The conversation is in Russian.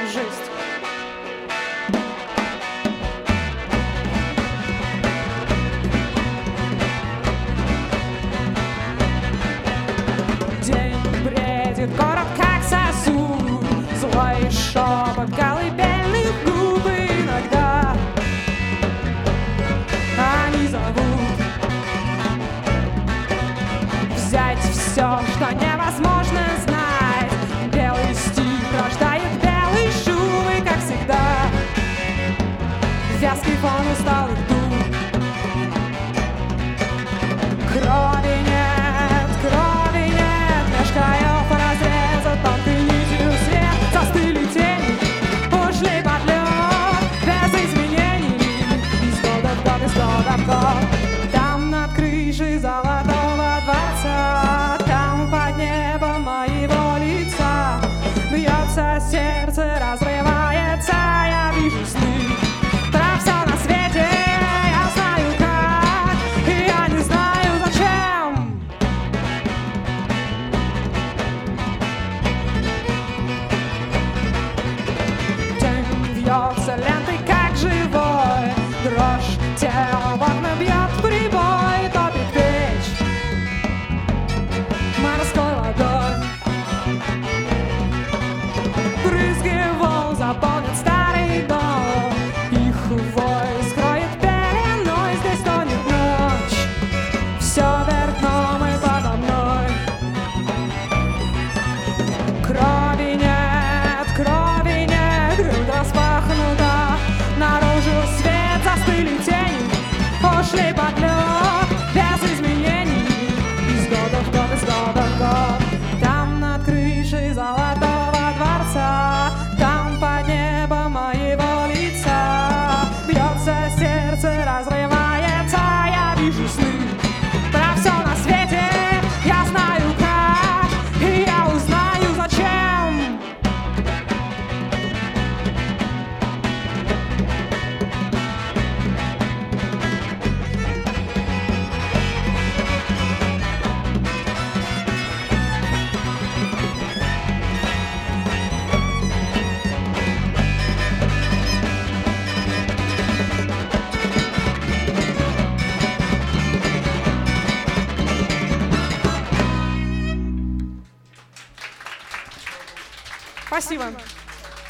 жесть. День бредит, город как сосуд, злой шепот колыбельных губ. Иногда они зовут взять все, что невозможно знать. Белый стих рождает белый шум, и, как всегда, вязкий фон усталых дум. Крови нет, меж краев разреза тонкой нитью свет. Застыли тени, ушли под лед, без изменений, из года в год, из года в год. Там над крышей золотого дворца, там под небом моего лица бьется сердце, разрывается, я вижу сны про все на свете. Я знаю как, и я не знаю зачем. День вьется лентой, как живой, дрожь тела в окна бьет прибой, топит печь морской водой. Брызги волн заполнят старый дом, их вой скроет пеленой. Здесь тонет ночь, все вверх дном и подо мной. Крови нет, грудь распахнута, наружу свет, застыли тени, ушли под лед, без изменений, из года в год, из года в год. Там над крышей золотого дворца, там под небом моего лица бьется сердце, разрывается, я вижу сны про все на свете. Я знаю как, и я узнаю зачем. Спасибо.